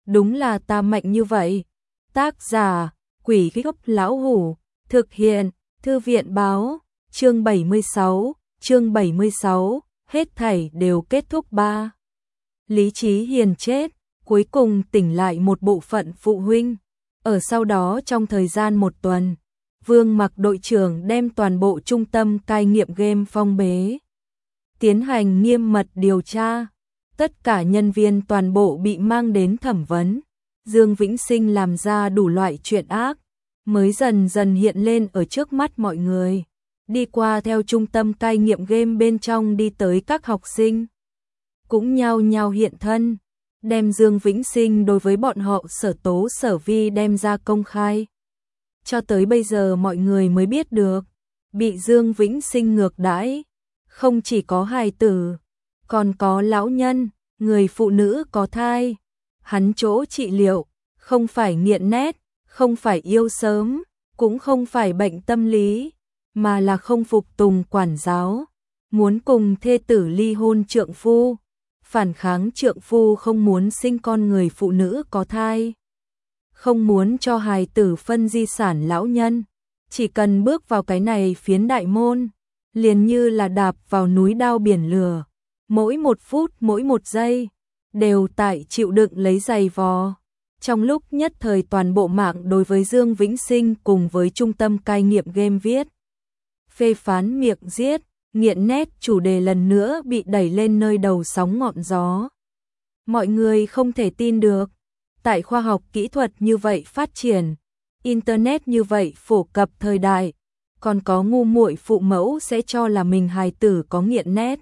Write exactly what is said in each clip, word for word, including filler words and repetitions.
đúng là ta mạnh như vậy. Tác giả, Quỷ Gốc Lão Hủ, thực hiện, Thư viện báo, chương bảy mươi sáu, chương bảy mươi sáu, hết thảy đều kết thúc ba. Lý Chí Hiền chết, cuối cùng tỉnh lại một bộ phận phụ huynh. Ở sau đó trong thời gian một tuần, Vương Mặc đội trưởng đem toàn bộ trung tâm cai nghiện game phong bế, tiến hành nghiêm mật điều tra. Tất cả nhân viên toàn bộ bị mang đến thẩm vấn. Dương Vĩnh Sinh làm ra đủ loại chuyện ác, mới dần dần hiện lên ở trước mắt mọi người. Đi qua theo trung tâm cai nghiện game bên trong đi tới các học sinh, cũng nhao nhao hiện thân, đem Dương Vĩnh Sinh đối với bọn họ sở tố sở vi đem ra công khai. Cho tới bây giờ mọi người mới biết được, bị Dương Vĩnh Sinh ngược đãi, không chỉ có hài tử, còn có lão nhân, người phụ nữ có thai. Hắn chỗ trị liệu, không phải nghiện nét, không phải yêu sớm, cũng không phải bệnh tâm lý, mà là không phục tùng quản giáo, muốn cùng thê tử ly hôn trượng phu, phản kháng trượng phu không muốn sinh con người phụ nữ có thai, không muốn cho hài tử phân di sản lão nhân. Chỉ cần bước vào cái này phiến đại môn, liền như là đạp vào núi đao biển lửa, mỗi một phút mỗi một giây đều tại chịu đựng lấy giày vò. Trong lúc nhất thời toàn bộ mạng đối với Dương Vĩnh Sinh cùng với trung tâm cai nghiện game viết phê phán miệng giết, nghiện nét chủ đề lần nữa bị đẩy lên nơi đầu sóng ngọn gió. Mọi người không thể tin được, tại khoa học kỹ thuật như vậy phát triển, internet như vậy phổ cập thời đại, còn có ngu muội phụ mẫu sẽ cho là mình hài tử có nghiện nét.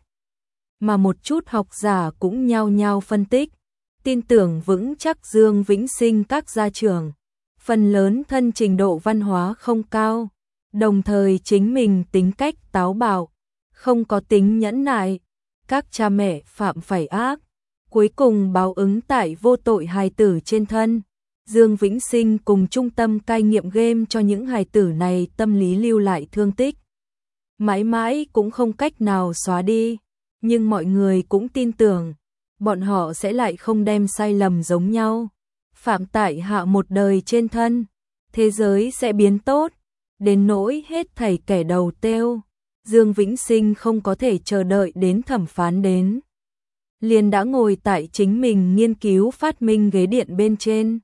Mà một chút học giả cũng nhao nhao phân tích, tin tưởng vững chắc Dương Vĩnh Sinh các gia trưởng, phần lớn thân trình độ văn hóa không cao, đồng thời chính mình tính cách táo bạo, không có tính nhẫn nại, các cha mẹ phạm phải ác, cuối cùng báo ứng tại vô tội hài tử trên thân. Dương Vĩnh Sinh cùng trung tâm cai nghiện game cho những hài tử này tâm lý lưu lại thương tích, mãi mãi cũng không cách nào xóa đi. Nhưng mọi người cũng tin tưởng, bọn họ sẽ lại không đem sai lầm giống nhau, phạm tại hạ một đời trên thân, thế giới sẽ biến tốt, đến nỗi hết thảy kẻ đầu têu. Dương Vĩnh Sinh không có thể chờ đợi đến thẩm phán đến, liền đã ngồi tại chính mình nghiên cứu phát minh ghế điện bên trên,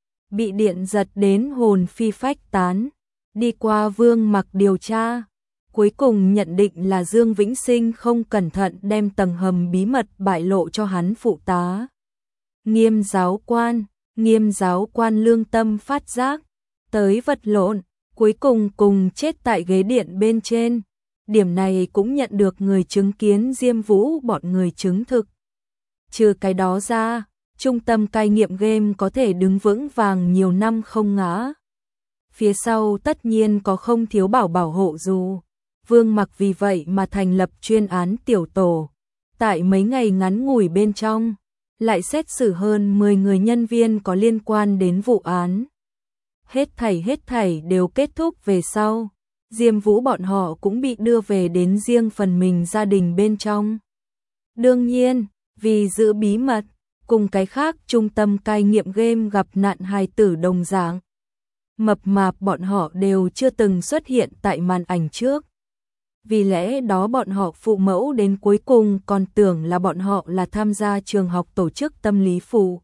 bị điện giật đến hồn phi phách tán. Đi qua Vương Mặc điều tra, cuối cùng nhận định là Dương Vĩnh Sinh không cẩn thận đem tầng hầm bí mật bại lộ cho hắn phụ tá. Nghiêm giáo quan, nghiêm giáo quan lương tâm phát giác, tới vật lộn, cuối cùng cùng chết tại ghế điện bên trên. Điểm này cũng nhận được người chứng kiến Diêm Vũ bọn người chứng thực. Trừ cái đó ra, trung tâm cai nghiện game có thể đứng vững vàng nhiều năm không ngã. Phía sau tất nhiên có không thiếu bảo bảo hộ dù. Vương Mặc vì vậy mà thành lập chuyên án tiểu tổ, tại mấy ngày ngắn ngủi bên trong, lại xét xử hơn mười người nhân viên có liên quan đến vụ án. Hết thảy hết thảy đều kết thúc về sau, Diêm Vũ bọn họ cũng bị đưa về đến riêng phần mình gia đình bên trong. Đương nhiên, vì giữ bí mật, cùng cái khác trung tâm cai nghiện game gặp nạn hài tử đồng dạng, mập mạp bọn họ đều chưa từng xuất hiện tại màn ảnh trước. Vì lẽ đó bọn họ phụ mẫu đến cuối cùng còn tưởng là bọn họ là tham gia trường học tổ chức tâm lý phụ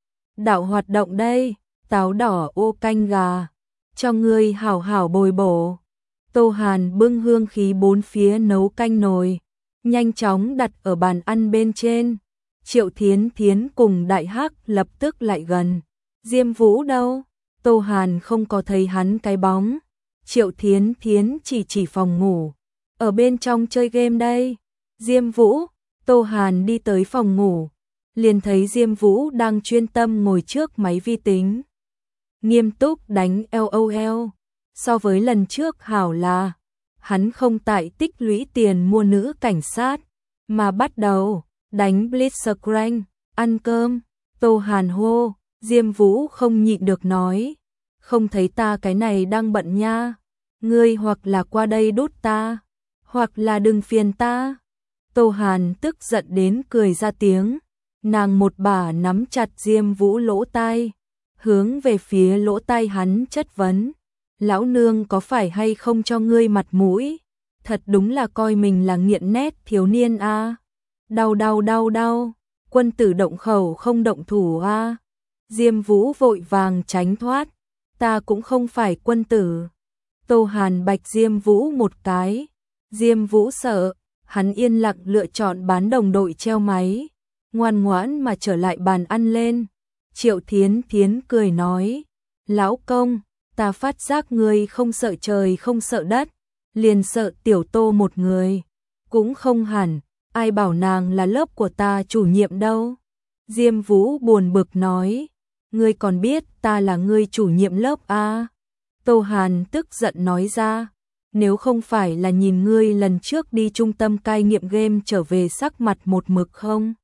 đạo hoạt động đây. Táo đỏ ô canh gà, cho ngươi hảo hảo bồi bổ. Tô Hàn bưng hương khí bốn phía nấu canh nồi, nhanh chóng đặt ở bàn ăn bên trên. Triệu Thiến Thiến cùng Đại Hắc lập tức lại gần. Diêm Vũ đâu? Tô Hàn không có thấy hắn cái bóng. Triệu Thiến Thiến chỉ chỉ phòng ngủ, ở bên trong chơi game đây. Diêm Vũ, Tô Hàn đi tới phòng ngủ, liền thấy Diêm Vũ đang chuyên tâm ngồi trước máy vi tính, nghiêm túc đánh LOL. So với lần trước hảo là, hắn không tại tích lũy tiền mua nữ cảnh sát, mà bắt đầu đánh Blitzcrank, ăn cơm. Tô Hàn hô, Diêm Vũ không nhịn được nói, không thấy ta cái này đang bận nha, ngươi hoặc là qua đây đút ta, hoặc là đừng phiền ta. Tô Hàn tức giận đến cười ra tiếng, Nàng một bà nắm chặt Diêm Vũ lỗ tai, hướng về phía lỗ tai hắn chất vấn. Lão nương có phải hay không cho ngươi mặt mũi? Thật đúng là coi mình là nghiện nét thiếu niên a. À. Đau đau đau đau, quân tử động khẩu không động thủ a. À. Diêm Vũ vội vàng tránh thoát, ta cũng không phải quân tử. Tô Hàn bạch Diêm Vũ một cái, Diêm Vũ sợ, hắn yên lặng lựa chọn bán đồng đội treo máy, ngoan ngoãn mà trở lại bàn ăn lên. Triệu Thiến Thiến cười nói, lão công, ta phát giác ngươi không sợ trời không sợ đất, liền sợ tiểu Tô một người, cũng không hẳn, ai bảo nàng là lớp của ta chủ nhiệm đâu. Diêm Vũ buồn bực nói, ngươi còn biết ta là ngươi chủ nhiệm lớp à? Tô Hàn tức giận nói ra, nếu không phải là nhìn ngươi lần trước đi trung tâm cai nghiện game trở về sắc mặt một mực không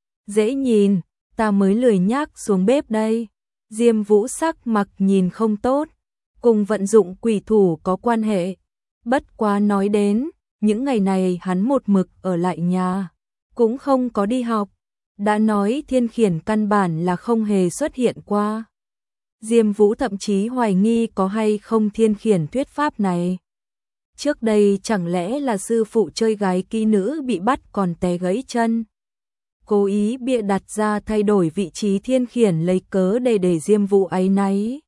dễ nhìn, ta mới lười nhác xuống bếp đây. Diêm Vũ sắc mặt nhìn không tốt, cùng vận dụng quỷ thủ có quan hệ. Bất quá nói đến, những ngày này hắn một mực ở lại nhà, cũng không có đi học. Đã nói Thiên Khiển căn bản là không hề xuất hiện qua. Diêm Vũ thậm chí hoài nghi có hay không Thiên Khiển thuyết pháp này. Trước đây chẳng lẽ là sư phụ chơi gái kỹ nữ bị bắt còn té gãy chân. Cố ý bịa đặt ra thay đổi vị trí Thiên Khiển lấy cớ để để Diêm Vũ áy náy.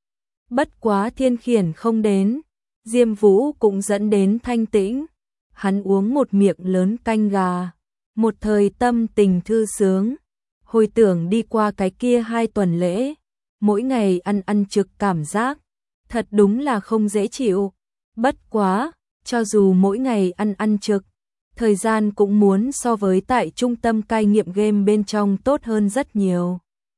Bất quá Thiên Khiển không đến, Diêm Vũ cũng dẫn đến thanh tĩnh. Hắn uống một miệng lớn canh gà, một thời tâm tình thư sướng. Hồi tưởng đi qua cái kia hai tuần lễ, mỗi ngày ăn ăn trực cảm giác, thật đúng là không dễ chịu. Bất quá, cho dù mỗi ngày ăn ăn trực, thời gian cũng muốn so với tại trung tâm cai nghiện game bên trong tốt hơn rất nhiều.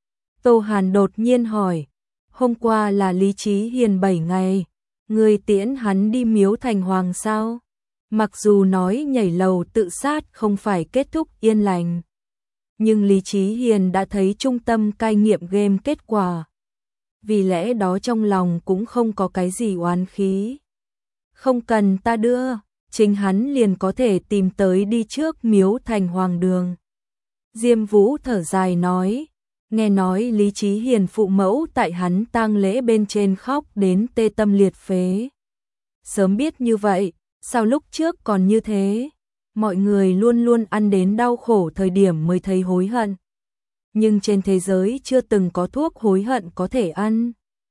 Tô Hàn đột nhiên hỏi, hôm qua là Lý Chí Hiền bảy ngày, người tiễn hắn đi Miếu Thành Hoàng sao? Mặc dù nói nhảy lầu tự sát không phải kết thúc yên lành, nhưng Lý Chí Hiền đã thấy trung tâm cai nghiện game kết quả. Vì lẽ đó trong lòng cũng không có cái gì oán khí. Không cần ta đưa, chính hắn liền có thể tìm tới đi trước Miếu Thành Hoàng đường. Diêm Vũ thở dài nói, nghe nói Lý Chí Hiền phụ mẫu tại hắn tang lễ bên trên khóc đến tê tâm liệt phế. Sớm biết như vậy, sao lúc trước còn như thế? Mọi người luôn luôn ăn đến đau khổ thời điểm mới thấy hối hận. Nhưng trên thế giới chưa từng có thuốc hối hận có thể ăn.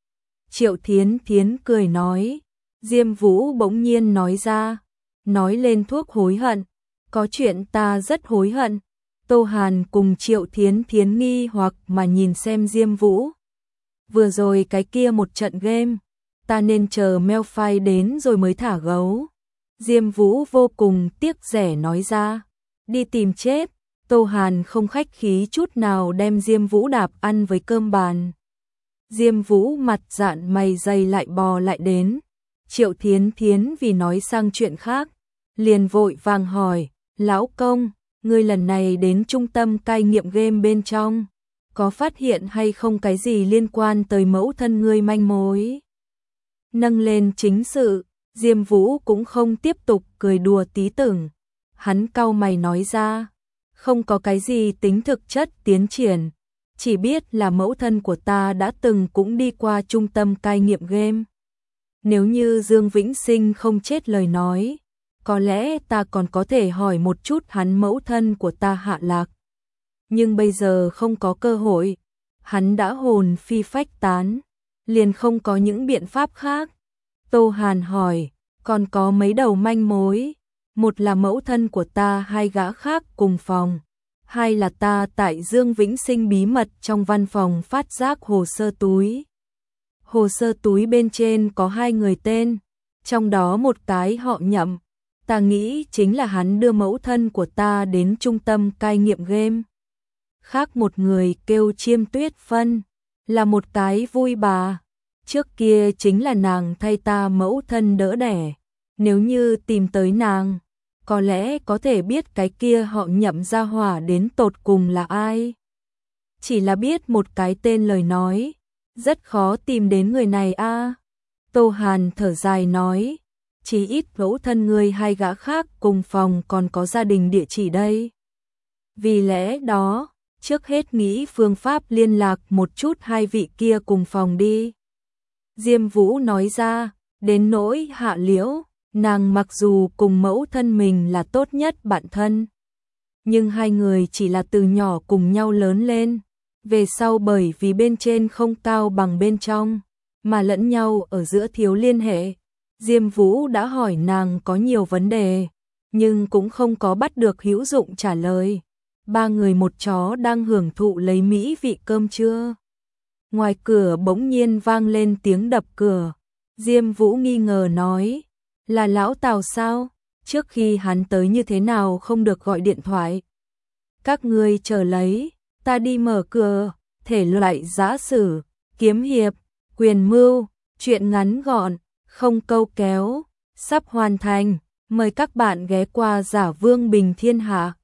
Triệu Thiến Thiến cười nói, Diêm Vũ bỗng nhiên nói ra, nói lên thuốc hối hận, có chuyện ta rất hối hận. Tô Hàn cùng Triệu Thiến Thiến nghi hoặc mà nhìn xem Diêm Vũ. Vừa rồi cái kia một trận game, ta nên chờ mail file đến rồi mới thả gấu. Diêm Vũ vô cùng tiếc rẻ nói ra, đi tìm chết. Tô Hàn không khách khí chút nào đem Diêm Vũ đạp ăn với cơm bàn. Diêm Vũ mặt dạn mày dày lại bò lại đến. Triệu Thiến Thiến vì nói sang chuyện khác, liền vội vàng hỏi, lão công, ngươi lần này đến trung tâm cai nghiện game bên trong, có phát hiện hay không cái gì liên quan tới mẫu thân ngươi manh mối? Nâng lên chính sự, Diêm Vũ cũng không tiếp tục cười đùa tí tưởng. Hắn cau mày nói ra, không có cái gì tính thực chất tiến triển, chỉ biết là mẫu thân của ta đã từng cũng đi qua trung tâm cai nghiện game. Nếu như Dương Vĩnh Sinh không chết lời nói, có lẽ ta còn có thể hỏi một chút hắn mẫu thân của ta hạ lạc. Nhưng bây giờ không có cơ hội, hắn đã hồn phi phách tán, liền không có những biện pháp khác. Tô Hàn hỏi, còn có mấy đầu manh mối, một là mẫu thân của ta hai gã khác cùng phòng, hai là ta tại Dương Vĩnh Sinh bí mật trong văn phòng phát giác hồ sơ túi. Hồ sơ túi bên trên có hai người tên, trong đó một cái họ Nhậm, ta nghĩ chính là hắn đưa mẫu thân của ta đến trung tâm cai nghiện game. Khác một người kêu Chiêm Tuyết Phân, là một cái vui bà, trước kia chính là nàng thay ta mẫu thân đỡ đẻ, nếu như tìm tới nàng, có lẽ có thể biết cái kia họ Nhậm gia hỏa đến tột cùng là ai. Chỉ là biết một cái tên lời nói, rất khó tìm đến người này a. À. Tô Hàn thở dài nói, chỉ ít mẫu thân người hai gã khác cùng phòng còn có gia đình địa chỉ đây. Vì lẽ đó, trước hết nghĩ phương pháp liên lạc một chút hai vị kia cùng phòng đi. Diêm Vũ nói ra, đến nỗi Hạ Liễu, nàng mặc dù cùng mẫu thân mình là tốt nhất bạn thân, nhưng hai người chỉ là từ nhỏ cùng nhau lớn lên, về sau bởi vì bên trên không cao bằng bên trong, mà lẫn nhau ở giữa thiếu liên hệ. Diêm Vũ đã hỏi nàng có nhiều vấn đề, nhưng cũng không có bắt được hữu dụng trả lời. Ba người một chó đang hưởng thụ lấy mỹ vị cơm trưa. Ngoài cửa bỗng nhiên vang lên tiếng đập cửa. Diêm Vũ nghi ngờ nói, là lão Tào sao? Trước khi hắn tới như thế nào không được gọi điện thoại? Các ngươi chờ lấy, ta đi mở cửa. Thể loại giã sử, kiếm hiệp, quyền mưu, truyện ngắn gọn, không câu kéo, sắp hoàn thành. Mời các bạn ghé qua Giả Vương Bình Thiên Hạ.